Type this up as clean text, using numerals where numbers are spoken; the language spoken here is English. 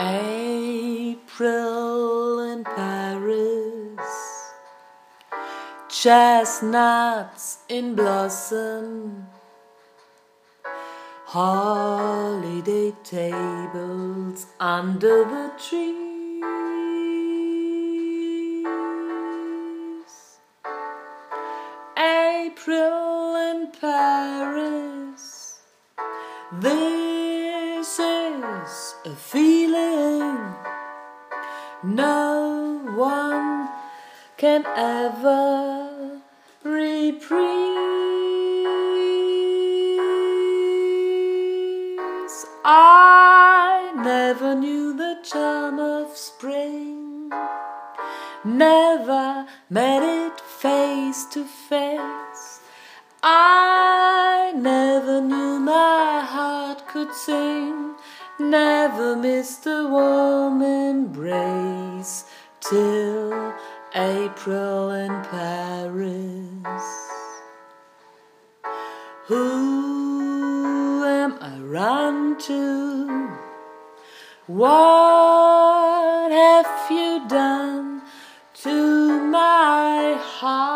April in Paris, chestnuts in blossom, holiday tables under the trees. April in Paris, this is a feeling no one can ever reprise. I never knew the charm of spring, never met it face to face. I never knew my heart could sing, never missed a warm embrace till April in Paris. Who am I run to? What have you done to my heart?